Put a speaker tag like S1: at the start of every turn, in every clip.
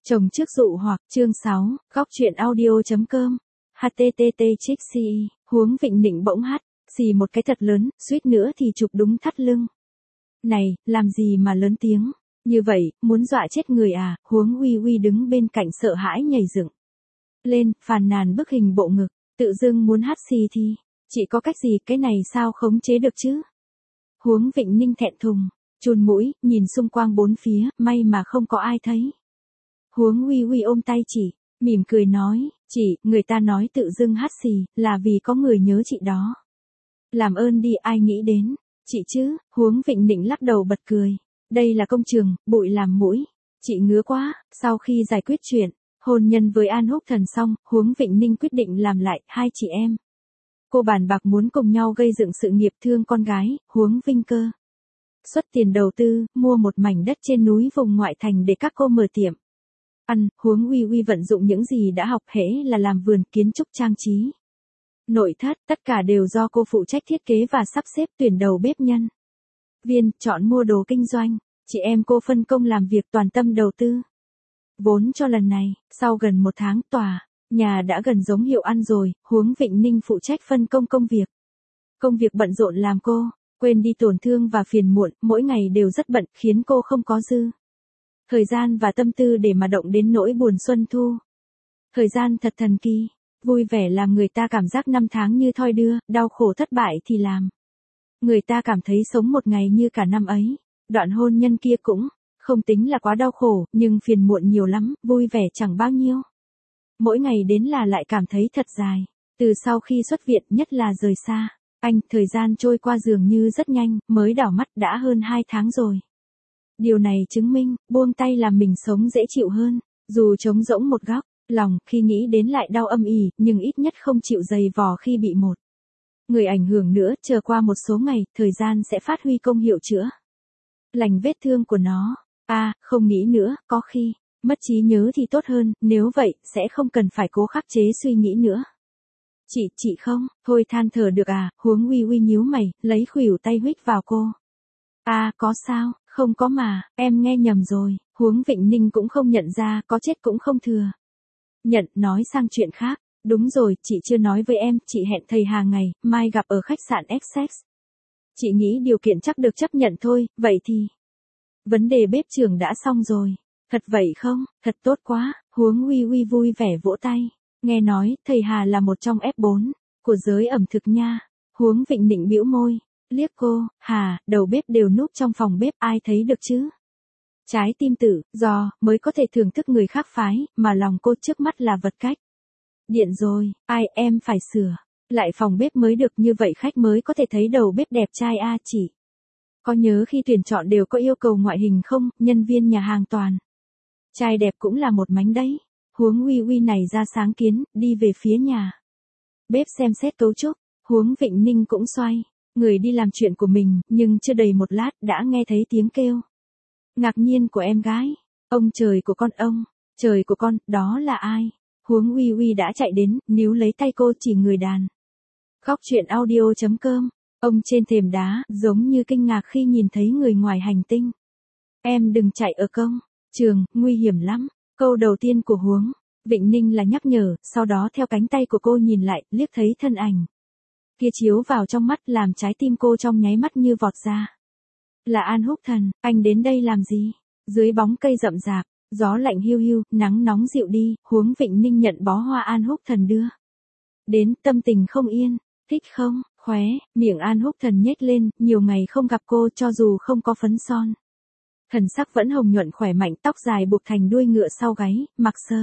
S1: Chồng trước dụ hoặc, chương 6, góc truyện audio.com, http://, Huống Vịnh Nịnh bỗng xì một cái thật lớn, suýt nữa thì chụp đúng thắt lưng. Này, làm gì mà lớn tiếng, như vậy, muốn dọa chết người à? Huống Uy Uy đứng bên cạnh sợ hãi nhảy dựng lên, phàn nàn bức hình bộ ngực, tự dưng muốn xì thì, chị có cách gì, cái này sao khống chế được chứ? Huống Vịnh Ninh thẹn thùng, chùn mũi, nhìn xung quanh bốn phía, may mà không có ai thấy. Huống Uy Uy ôm tay chị, mỉm cười nói, chị, người ta nói tự dưng xì, là vì có người nhớ chị đó. Làm ơn đi, ai nghĩ đến, chị chứ? Huống Vịnh Nịnh lắc đầu bật cười, đây là công trường, bụi làm mũi, chị ngứa quá. Sau khi giải quyết chuyện hôn nhân với An Húc Thần xong, Huống Vịnh Ninh quyết định làm lại hai chị em. Cô bàn bạc muốn cùng nhau gây dựng sự nghiệp thương con gái, Huống Vinh Cơ xuất tiền đầu tư, mua một mảnh đất trên núi vùng ngoại thành để các cô mở tiệm ăn. Huống Uy Uy vận dụng những gì đã học, hễ là làm vườn, kiến trúc, trang trí, nội thất, tất cả đều do cô phụ trách thiết kế và sắp xếp, tuyển đầu bếp nhân viên, chọn mua đồ kinh doanh. Chị em cô phân công làm việc, toàn tâm đầu tư vốn cho lần này. Sau gần một tháng, tòa nhà đã gần giống hiệu ăn rồi. Huống Vịnh Ninh phụ trách phân công công việc. Công việc bận rộn làm cô quên đi tổn thương và phiền muộn, mỗi ngày đều rất bận, khiến cô không có dư thời gian và tâm tư để mà động đến nỗi buồn xuân thu. Thời gian thật thần kỳ, vui vẻ làm người ta cảm giác năm tháng như thoi đưa, đau khổ thất bại thì làm người ta cảm thấy sống một ngày như cả năm ấy. Đoạn hôn nhân kia cũng không tính là quá đau khổ, nhưng phiền muộn nhiều lắm, vui vẻ chẳng bao nhiêu. Mỗi ngày đến là lại cảm thấy thật dài. Từ sau khi xuất viện, nhất là rời xa anh, thời gian trôi qua dường như rất nhanh, mới đảo mắt đã hơn 2 tháng rồi. Điều này chứng minh, buông tay làm mình sống dễ chịu hơn, dù trống rỗng một góc lòng, khi nghĩ đến lại đau âm ỉ, nhưng ít nhất không chịu dày vò khi bị một người ảnh hưởng nữa. Chờ qua một số ngày, thời gian sẽ phát huy công hiệu chữa lành vết thương của nó. Không nghĩ nữa, có khi mất trí nhớ thì tốt hơn, nếu vậy, sẽ không cần phải cố khắc chế suy nghĩ nữa. Chị không, thôi than thở được à? Huống Uy Uy nhíu mày, lấy khuỷu tay huých vào cô. Có sao, không có mà, em nghe nhầm rồi. Huống Vịnh Ninh cũng không nhận ra, có chết cũng không thừa nhận, nói sang chuyện khác. Đúng rồi, chị chưa nói với em, chị hẹn thầy Hà ngày mai gặp ở khách sạn Essex. Chị nghĩ điều kiện chắc được chấp nhận thôi. Vậy thì vấn đề bếp trưởng đã xong rồi. Thật vậy không? Thật tốt quá. Huống Uy Uy vui vẻ vỗ tay. Nghe nói, thầy Hà là một trong F4 của giới ẩm thực nha. Huống Vịnh Nịnh bĩu môi, liếc cô. Hà, đầu bếp đều núp trong phòng bếp, ai thấy được chứ? Trái tim tự do mới có thể thưởng thức người khác phái, mà lòng cô trước mắt là vật cách điện rồi. Em phải sửa lại phòng bếp mới được, như vậy khách mới có thể thấy đầu bếp đẹp trai. Chị có nhớ khi tuyển chọn đều có yêu cầu ngoại hình không? Nhân viên nhà hàng toàn trai đẹp cũng là một mánh đấy. Huống Uy Uy này ra sáng kiến, đi về phía nhà bếp xem xét cấu trúc. Huống Vịnh Ninh cũng xoay người đi làm chuyện của mình, nhưng chưa đầy một lát đã nghe thấy tiếng kêu ngạc nhiên của em gái. Ông trời của con, ông trời của con, đó là ai? Huống Uy Uy đã chạy đến, níu lấy tay cô, chỉ người đàn. Góc truyện audio.com. Ông trên thềm đá, giống như kinh ngạc khi nhìn thấy người ngoài hành tinh. Em đừng chạy ở công trường, nguy hiểm lắm. Câu đầu tiên của Huống Vịnh Ninh là nhắc nhở, sau đó theo cánh tay của cô nhìn lại, liếc thấy thân ảnh kia chiếu vào trong mắt, làm trái tim cô trong nháy mắt như vọt ra. Là An Húc Thần. Anh đến đây làm gì? Dưới bóng cây rậm rạp, gió lạnh hiu hiu, nắng nóng dịu đi. Huống Vịnh Ninh nhận bó hoa An Húc Thần đưa đến, tâm tình không yên. Thích không? Khóe miệng An Húc Thần nhếch lên, nhiều ngày không gặp cô, cho dù không có phấn son, thần sắc vẫn hồng nhuận khỏe mạnh, tóc dài buộc thành đuôi ngựa sau gáy, mặc sơ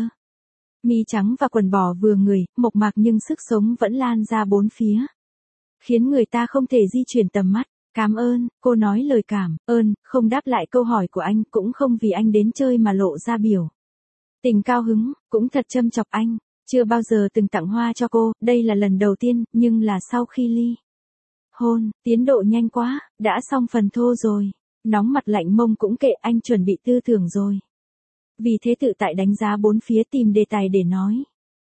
S1: mi trắng và quần bò vừa người, mộc mạc nhưng sức sống vẫn lan ra bốn phía, khiến người ta không thể di chuyển tầm mắt. Cảm ơn, cô nói lời cảm ơn, không đáp lại câu hỏi của anh, cũng không vì anh đến chơi mà lộ ra biểu tình cao hứng, cũng thật châm chọc anh. Chưa bao giờ từng tặng hoa cho cô, đây là lần đầu tiên, nhưng là sau khi ly hôn. Tiến độ nhanh quá, đã xong phần thô rồi. Nóng mặt lạnh mông cũng kệ, anh chuẩn bị tư tưởng rồi. Vì thế tự tại đánh giá bốn phía, tìm đề tài để nói.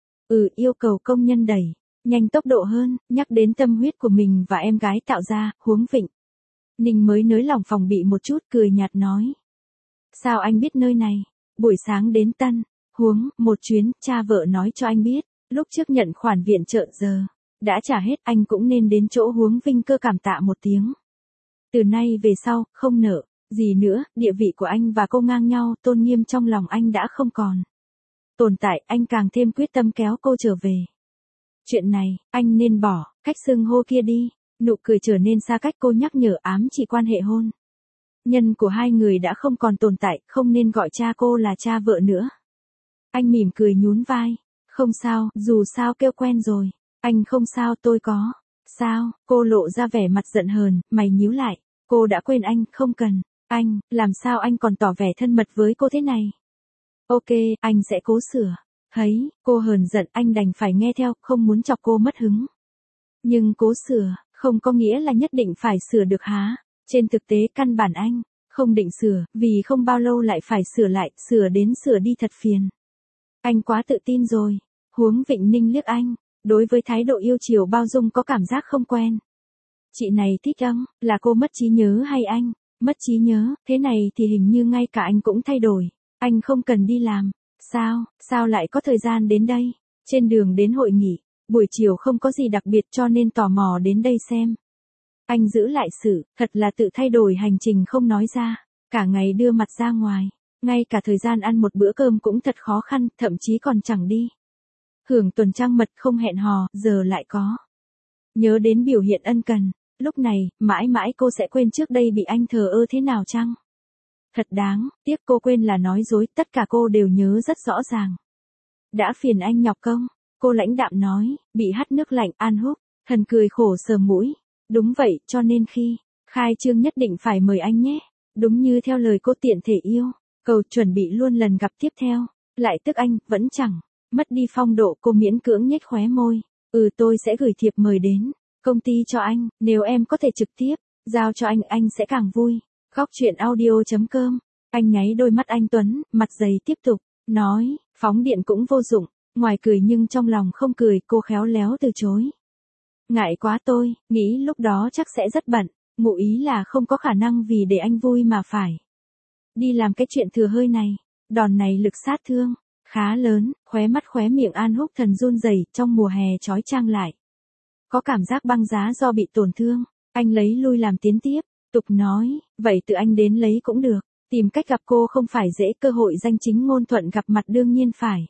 S1: Yêu cầu công nhân đẩy nhanh tốc độ hơn, nhắc đến tâm huyết của mình và em gái tạo ra. Huống Vịnh Ninh mới nới lỏng phòng bị một chút, cười nhạt nói. Sao anh biết nơi này? Buổi sáng đến Tân Huống, một chuyến, cha vợ nói cho anh biết, lúc trước nhận khoản viện trợ giờ đã trả hết, anh cũng nên đến chỗ Huống Vinh Cơ cảm tạ một tiếng. Từ nay về sau, không nợ gì nữa, địa vị của anh và cô ngang nhau, tôn nghiêm trong lòng anh đã không còn tồn tại, anh càng thêm quyết tâm kéo cô trở về. Chuyện này, anh nên bỏ cách xưng hô kia đi. Nụ cười trở nên xa cách, cô nhắc nhở ám chỉ quan hệ hôn nhân của hai người đã không còn tồn tại, không nên gọi cha cô là cha vợ nữa. Anh mỉm cười nhún vai. Không sao, dù sao kêu quen rồi. Anh không sao, tôi có. Sao? Cô lộ ra vẻ mặt giận hờn, mày nhíu lại. Cô đã quên anh, không cần. Anh, làm sao anh còn tỏ vẻ thân mật với cô thế này? Ok, anh sẽ cố sửa. Thấy, cô hờn giận, anh đành phải nghe theo, không muốn chọc cô mất hứng. Nhưng cố sửa, không có nghĩa là nhất định phải sửa được hả? Trên thực tế căn bản anh không định sửa, vì không bao lâu lại phải sửa lại, sửa đến sửa đi thật phiền. Anh quá tự tin rồi. Huống Vịnh Ninh liếc anh, đối với thái độ yêu chiều bao dung có cảm giác không quen. Chị này thích ông, là cô mất trí nhớ hay anh? Mất trí nhớ, thế này thì hình như ngay cả anh cũng thay đổi. Anh không cần đi làm. Sao lại có thời gian đến đây? Trên đường đến hội nghị, buổi chiều không có gì đặc biệt cho nên tò mò đến đây xem. Anh giữ lại sự, thật là tự thay đổi hành trình không nói ra. Cả ngày đưa mặt ra ngoài. Ngay cả thời gian ăn một bữa cơm cũng thật khó khăn, thậm chí còn chẳng đi. Hưởng tuần trăng mật không hẹn hò, giờ lại có. Nhớ đến biểu hiện ân cần. Lúc này, mãi mãi cô sẽ quên trước đây bị anh thờ ơ thế nào chăng? Thật đáng, tiếc cô quên là nói dối, tất cả cô đều nhớ rất rõ ràng. Đã phiền anh nhọc công, cô lãnh đạm nói, bị hắt nước lạnh, An Húc, Thần cười khổ sờ mũi. Đúng vậy, cho nên khi khai trương nhất định phải mời anh nhé. Đúng như theo lời cô tiện thể yêu, cầu chuẩn bị luôn lần gặp tiếp theo. Lại tức anh, vẫn chẳng mất đi phong độ, cô miễn cưỡng nhếch khóe môi. Tôi sẽ gửi thiệp mời đến công ty cho anh, nếu em có thể trực tiếp giao cho anh sẽ càng vui. Góc truyện audio.com. Anh nháy đôi mắt anh tuấn, mặt dày tiếp tục nói, phóng điện cũng vô dụng. Ngoài cười nhưng trong lòng không cười, cô khéo léo từ chối. Ngại quá, tôi nghĩ lúc đó chắc sẽ rất bận. Ngụ ý là không có khả năng vì để anh vui mà phải đi làm cái chuyện thừa hơi này. Đòn này lực sát thương khá lớn, khóe miệng An Húc Thần run rẩy, trong mùa hè chói chang lại có cảm giác băng giá do bị tổn thương. Anh lấy lui làm tiến tiếp, tục nói, vậy tự anh đến lấy cũng được. Tìm cách gặp cô không phải dễ, cơ hội danh chính ngôn thuận gặp mặt đương nhiên phải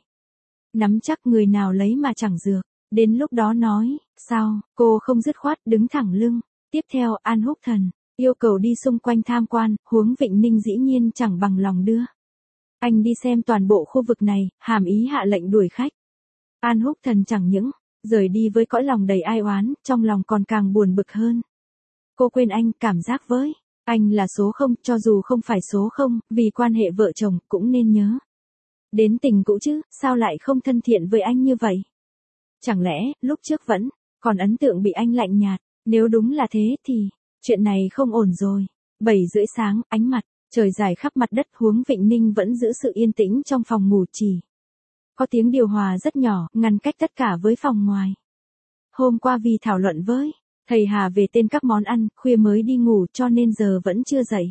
S1: nắm chắc, người nào lấy mà chẳng dược. Đến lúc đó nói, sao? Cô không dứt khoát, đứng thẳng lưng. Tiếp theo, An Húc Thần yêu cầu đi xung quanh tham quan, Huống Vịnh Ninh dĩ nhiên chẳng bằng lòng đưa anh đi xem toàn bộ khu vực này, hàm ý hạ lệnh đuổi khách. An Húc Thần chẳng những rời đi với cõi lòng đầy ai oán, trong lòng còn càng buồn bực hơn. Cô quên anh, cảm giác với anh là số 0, cho dù không phải số 0, vì quan hệ vợ chồng cũng nên nhớ đến tình cũ chứ, sao lại không thân thiện với anh như vậy? Chẳng lẽ, lúc trước vẫn còn ấn tượng bị anh lạnh nhạt, nếu đúng là thế thì chuyện này không ổn rồi. 7:30 sáng, ánh mặt trời rải khắp mặt đất, Huống Vịnh Ninh vẫn giữ sự yên tĩnh trong phòng ngủ, chỉ có tiếng điều hòa rất nhỏ, ngăn cách tất cả với phòng ngoài. Hôm qua vì thảo luận với thầy Hà về tên các món ăn, khuya mới đi ngủ cho nên giờ vẫn chưa dậy.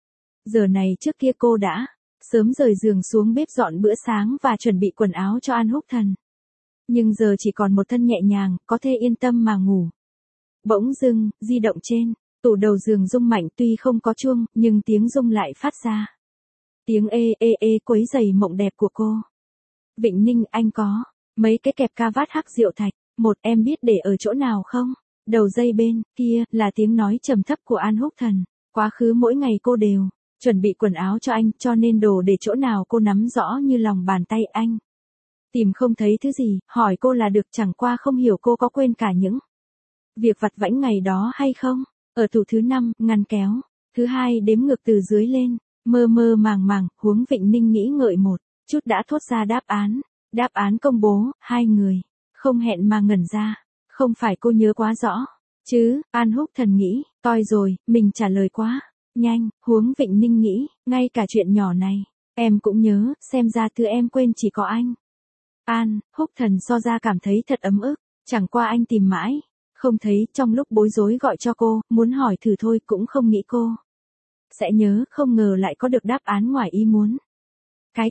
S1: Giờ này trước kia cô đã sớm rời giường xuống bếp dọn bữa sáng và chuẩn bị quần áo cho An Húc Thần. Nhưng giờ chỉ còn một thân nhẹ nhàng, có thể yên tâm mà ngủ. Bỗng dưng, di động trên tủ đầu giường rung mạnh, tuy không có chuông, nhưng tiếng rung lại phát ra. Tiếng ê quấy rầy mộng đẹp của cô. Vịnh Ninh, anh có mấy cái kẹp ca vát hắc rượu thạch, một em biết để ở chỗ nào không? Đầu dây bên kia là tiếng nói trầm thấp của An Húc Thần. Quá khứ mỗi ngày cô đều chuẩn bị quần áo cho anh, cho nên đồ để chỗ nào cô nắm rõ như lòng bàn tay. Anh tìm không thấy thứ gì, hỏi cô là được, chẳng qua không hiểu cô có quên cả những việc vặt vãnh ngày đó hay không. Ở tủ thứ 5, ngăn kéo thứ 2 đếm ngược từ dưới lên, mơ màng, Huống Vịnh Ninh nghĩ ngợi một chút đã thốt ra đáp án. Đáp án công bố, hai người không hẹn mà ngẩn ra. Không phải cô nhớ quá rõ chứ? An Húc Thần nghĩ, toi rồi, mình trả lời quá nhanh. Huống Vịnh Ninh nghĩ, ngay cả chuyện nhỏ này em cũng nhớ, xem ra thứ em quên chỉ có anh. An Húc Thần so ra cảm thấy thật ấm ức, chẳng qua anh tìm mãi không thấy, trong lúc bối rối gọi cho cô, muốn hỏi thử thôi, cũng không nghĩ cô sẽ nhớ, không ngờ lại có được đáp án ngoài ý muốn. Cái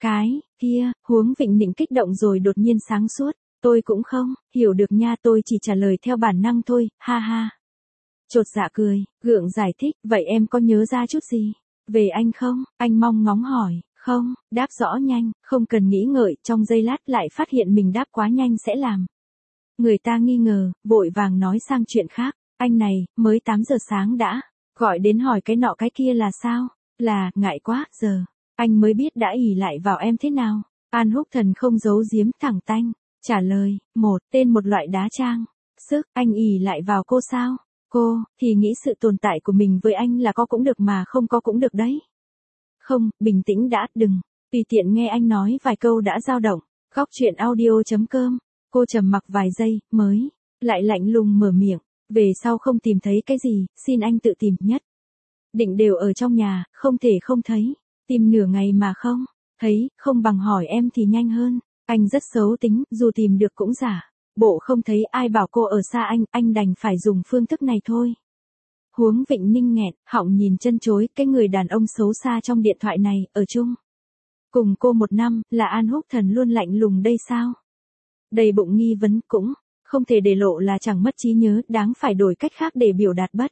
S1: kia, Huống Vịnh Nịnh kích động rồi đột nhiên sáng suốt. Tôi cũng không, hiểu được nha, tôi chỉ trả lời theo bản năng thôi, ha ha. Chột dạ cười, gượng giải thích, vậy em có nhớ ra chút gì? Về anh không? Anh mong ngóng hỏi, không, đáp rõ nhanh, không cần nghĩ ngợi, trong giây lát lại phát hiện mình đáp quá nhanh sẽ làm người ta nghi ngờ, vội vàng nói sang chuyện khác, anh này, mới 8 giờ sáng đã, gọi đến hỏi cái nọ cái kia là sao? Là, ngại quá, giờ, anh mới biết đã ỷ lại vào em thế nào. An Húc Thần không giấu giếm thẳng tanh, trả lời, tên một loại đá trang. Sức, anh ỷ lại vào cô sao? Cô, thì nghĩ sự tồn tại của mình với anh là có cũng được mà không có cũng được đấy. Không, bình tĩnh đã, đừng, tùy tiện nghe anh nói vài câu đã dao động. Góc truyện audio.com, cô trầm mặc vài giây, mới, lại lạnh lùng mở miệng, về sau không tìm thấy cái gì, xin anh tự tìm nhất. Định đều ở trong nhà, không thể không thấy, tìm nửa ngày mà không thấy, không bằng hỏi em thì nhanh hơn. Anh rất xấu tính, dù tìm được cũng giả. Bộ không thấy ai bảo cô ở xa anh đành phải dùng phương thức này thôi. Huống Vịnh Ninh nghẹn, họng nhìn chân chối, cái người đàn ông xấu xa trong điện thoại này, ở chung cùng cô 1 năm, là An Húc Thần luôn lạnh lùng đây sao? Đầy bụng nghi vấn cũng, không thể để lộ là chẳng mất trí nhớ, đáng phải đổi cách khác để biểu đạt bất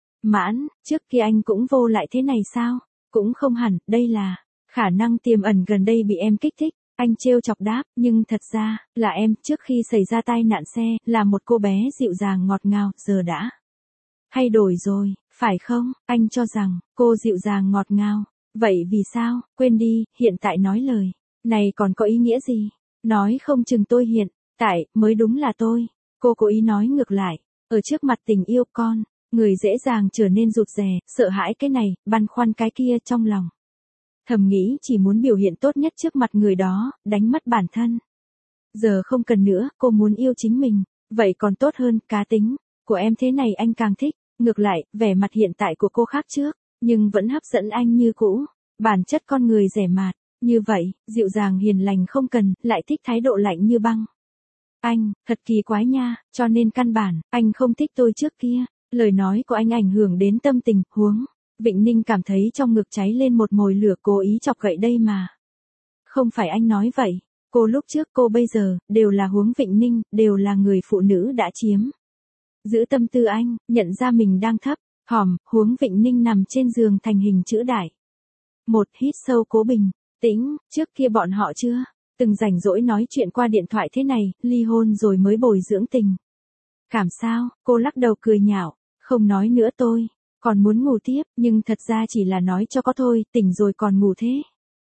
S1: mãn, trước kia anh cũng vô lại thế này sao? Cũng không hẳn, đây là khả năng tiềm ẩn gần đây bị em kích thích. Anh trêu chọc đáp, nhưng thật ra, là em, trước khi xảy ra tai nạn xe, là một cô bé dịu dàng ngọt ngào, giờ đã thay đổi rồi, phải không? Anh cho rằng, cô dịu dàng ngọt ngào. Vậy vì sao? Quên đi, hiện tại nói lời này còn có ý nghĩa gì? Nói không chừng tôi hiện tại mới đúng là tôi. Cô cố ý nói ngược lại, ở trước mặt tình yêu con, người dễ dàng trở nên rụt rè, sợ hãi cái này, băn khoăn cái kia trong lòng. Thầm nghĩ chỉ muốn biểu hiện tốt nhất trước mặt người đó, đánh mất bản thân. Giờ không cần nữa, cô muốn yêu chính mình, vậy còn tốt hơn, cá tính của em thế này anh càng thích. Ngược lại, vẻ mặt hiện tại của cô khác trước, nhưng vẫn hấp dẫn anh như cũ. Bản chất con người rẻ mạt, như vậy, dịu dàng hiền lành không cần, lại thích thái độ lạnh như băng. Anh, thật kỳ quái nha, cho nên căn bản, anh không thích tôi trước kia. Lời nói của anh ảnh hưởng đến tâm tình, Huống Vịnh Ninh cảm thấy trong ngực cháy lên một mồi lửa, cố ý chọc gậy đây mà. Không phải anh nói vậy, cô lúc trước cô bây giờ, đều là Huống Vịnh Ninh, đều là người phụ nữ đã chiếm giữ tâm tư anh, nhận ra mình đang thấp thỏm. Huống Vịnh Ninh nằm trên giường thành hình chữ đại. Một hít sâu cố bình tĩnh, trước kia bọn họ chưa từng rảnh rỗi nói chuyện qua điện thoại thế này, ly hôn rồi mới bồi dưỡng tình cảm sao? Cô lắc đầu cười nhạo, không nói nữa tôi còn muốn ngủ tiếp, nhưng thật ra chỉ là nói cho có thôi, tỉnh rồi còn ngủ thế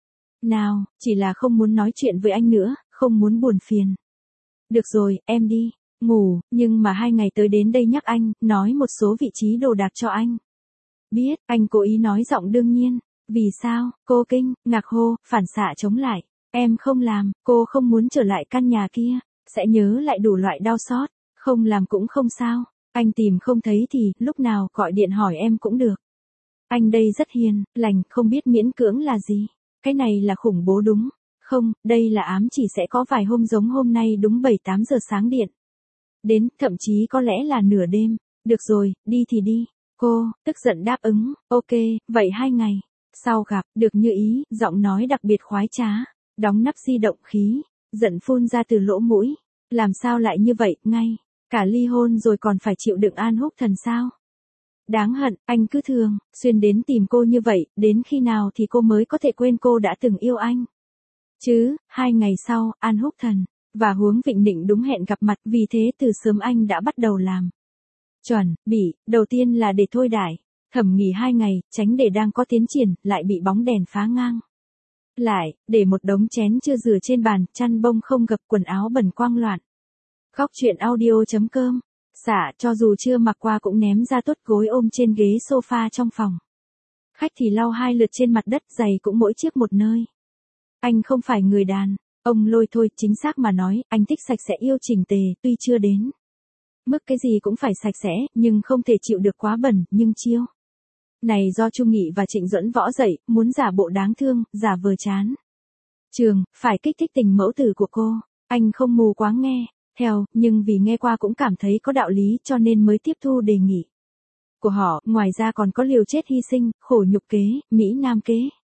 S1: nào, chỉ là không muốn nói chuyện với anh nữa, không muốn buồn phiền. Được rồi, em đi ngủ, nhưng mà 2 ngày tới đến đây nhắc anh, nói một số vị trí đồ đạc cho anh biết. Anh cố ý nói giọng đương nhiên. Vì sao? Cô kinh ngạc hô, phản xạ chống lại. Em không làm, cô không muốn trở lại căn nhà kia, sẽ nhớ lại đủ loại đau xót. Không làm cũng không sao, anh tìm không thấy thì lúc nào gọi điện hỏi em cũng được. Anh đây rất hiền lành, không biết miễn cưỡng là gì. Cái này là khủng bố đúng không? Đây là ám chỉ sẽ có vài hôm giống hôm nay đúng 7-8 giờ sáng điện đến, thậm chí có lẽ là nửa đêm. Được rồi, đi thì đi. Cô tức giận đáp ứng, ok, vậy 2 ngày sau gặp, được như ý. Giọng nói đặc biệt khoái trá, đóng nắp di động, khí giận phun ra từ lỗ mũi. Làm sao lại như vậy, ngay cả ly hôn rồi còn phải chịu đựng An Húc Thần sao? Đáng hận, anh cứ thường xuyên đến tìm cô như vậy, đến khi nào thì cô mới có thể quên cô đã từng yêu anh chứ? 2 ngày sau, An Húc Thần và Huống Vịnh Nịnh đúng hẹn gặp mặt, vì thế từ sớm anh đã bắt đầu làm chuẩn bị. Đầu tiên là để thôi đãi thẩm nghỉ 2 ngày, tránh để đang có tiến triển lại bị bóng đèn phá ngang lại, để một đống chén chưa rửa trên bàn, chăn bông không gập, quần áo bẩn quang loạn. Góc truyện audio.com, xả cho dù chưa mặc qua cũng ném ra tuốt gối ôm trên ghế sofa trong phòng khách thì lau 2 lượt trên mặt đất, giày cũng mỗi chiếc một nơi. Anh không phải người đàn ông lôi thôi, chính xác mà nói, anh thích sạch sẽ yêu chỉnh tề, tuy chưa đến mức cái gì cũng phải sạch sẽ, nhưng không thể chịu được quá bẩn. Nhưng chiêu này do Chu Nghị và Trịnh Duẫn Võ dạy, muốn giả bộ đáng thương, giả vờ chán trường, phải kích thích tình mẫu tử của cô. Anh không mù quáng nghe theo, nhưng vì nghe qua cũng cảm thấy có đạo lý, cho nên mới tiếp thu đề nghị của họ. Ngoài ra còn có liều chết hy sinh, khổ nhục kế, Mỹ Nam kế.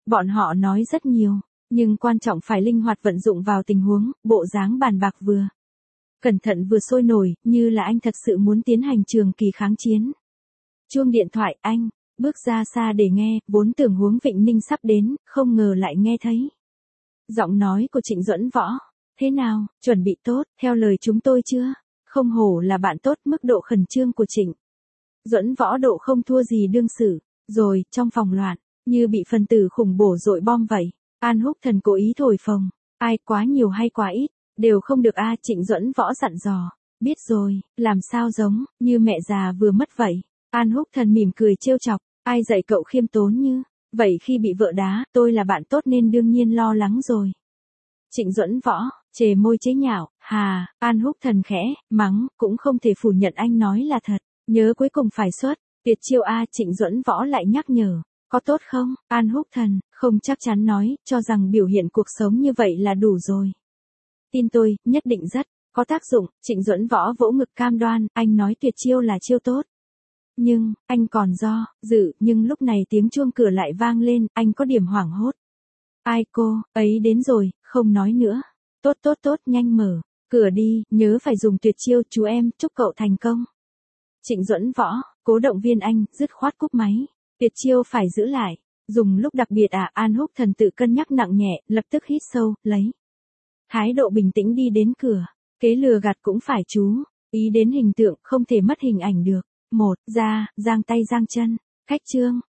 S1: Bọn họ nói rất nhiều, nhưng quan trọng phải linh hoạt vận dụng vào tình huống, bộ dáng bàn bạc vừa cẩn thận vừa sôi nổi, như là anh thật sự muốn tiến hành trường kỳ kháng chiến. Chuông điện thoại, anh bước ra xa để nghe, vốn tưởng Huống Vịnh Ninh sắp đến, không ngờ lại nghe thấy giọng nói của Trịnh Duẫn Võ. Thế nào, chuẩn bị tốt, theo lời chúng tôi chưa? Không hổ là bạn tốt, mức độ khẩn trương của Trịnh Duẫn Võ độ không thua gì đương sử. Rồi, trong phòng loạn, như bị phần tử khủng bổ dội bom vậy. An Húc Thần cố ý thổi phồng. Ai quá nhiều hay quá ít, đều không được a. Trịnh Duẫn Võ dặn dò. Biết rồi, làm sao giống, như mẹ già vừa mất vậy. An Húc Thần mỉm cười trêu chọc. Ai dạy cậu khiêm tốn như vậy khi bị vợ đá, tôi là bạn tốt nên đương nhiên lo lắng rồi. Trịnh Duẫn Võ, chề môi chế nhạo, hà, An Húc Thần khẽ, mắng, cũng không thể phủ nhận anh nói là thật. Nhớ cuối cùng phải xuất, tuyệt chiêu a. Trịnh Duẫn Võ lại nhắc nhở. Có tốt không? An Húc Thần, không chắc chắn nói, cho rằng biểu hiện cuộc sống như vậy là đủ rồi. Tin tôi, nhất định rất có tác dụng. Trịnh Duẫn Võ vỗ ngực cam đoan, anh nói tuyệt chiêu là chiêu tốt. Nhưng, anh còn do dự, nhưng lúc này tiếng chuông cửa lại vang lên, anh có điểm hoảng hốt. Ai cô, ấy đến rồi, không nói nữa. Tốt tốt tốt, nhanh mở cửa đi, nhớ phải dùng tuyệt chiêu, chú em, chúc cậu thành công. Trịnh Duẫn Võ, cố động viên anh, dứt khoát cúp máy. Tuyệt chiêu phải giữ lại, dùng lúc đặc biệt à. An Húc Thần tự cân nhắc nặng nhẹ, lập tức hít sâu, lấy thái độ bình tĩnh đi đến cửa. Kế lừa gạt cũng phải chú ý đến hình tượng, không thể mất hình ảnh được. Một, ra, giang tay giang chân, cách chương.